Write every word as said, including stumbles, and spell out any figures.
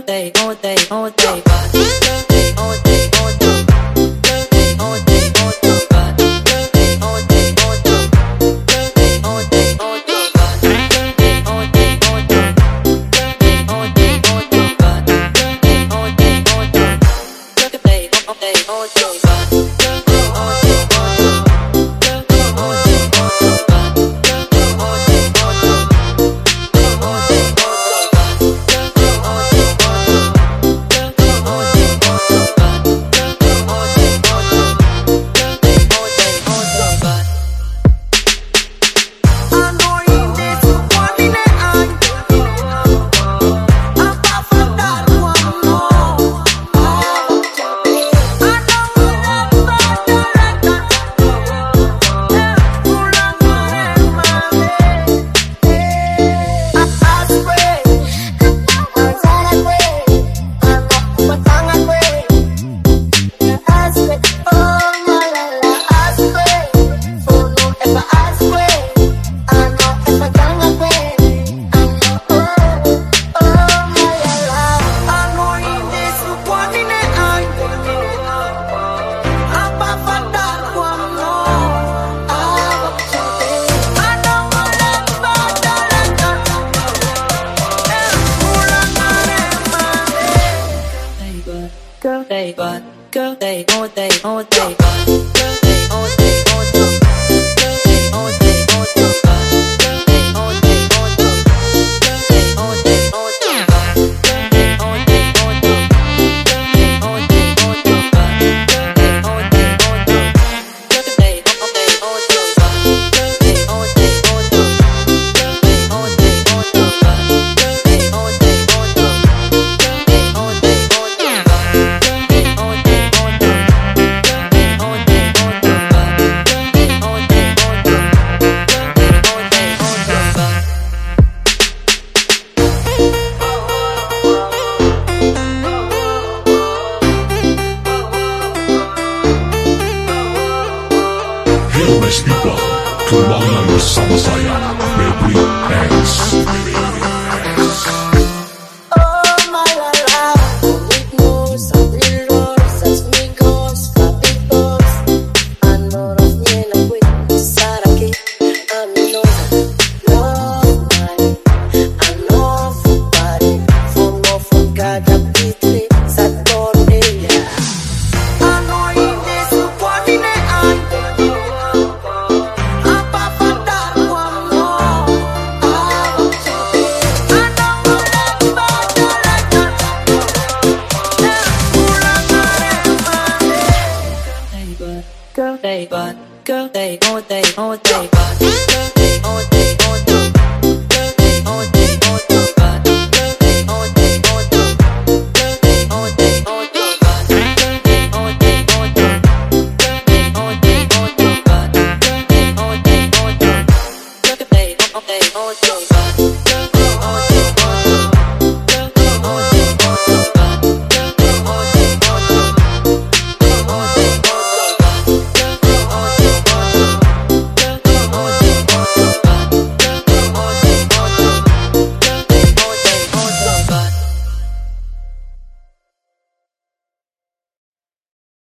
Girl, they, oh they, oh they, but girl, they, oh they, oh they, girl, they, oh they, oh they, but girl, they, oh they, oh they, girl, they, oh they, oh they, but girl, they, oh they, oh they, girl, they, oh they, oh they, but girl, they, oh they, oh they, girl, they, oh they, oh they, but girl, they, oh they, oh they, girl, they, oh they, oh they, but girl, they, oh they, oh they, they, oh they, oh they, but girl, they, oh they, oh girl, they, but girl, they, oh they, oh they, but girl, they, oh they, oh they, girl, they, oh they, oh they, but girl, they, oh they, oh they, girl, they, oh they, oh they, but girl, they, oh they, oh they, girl, they, oh they, oh they, but girl, they, oh they, oh they, girl, they, oh they, oh they, but girl, they, oh they, oh they, girl, they, oh they, oh they, but girl, they, oh they, oh they, girl, they, oh they, oh they, but Helmes People, kembali bersama saya, Baby X. Girl, they, but girl, they, oh they, oh they, but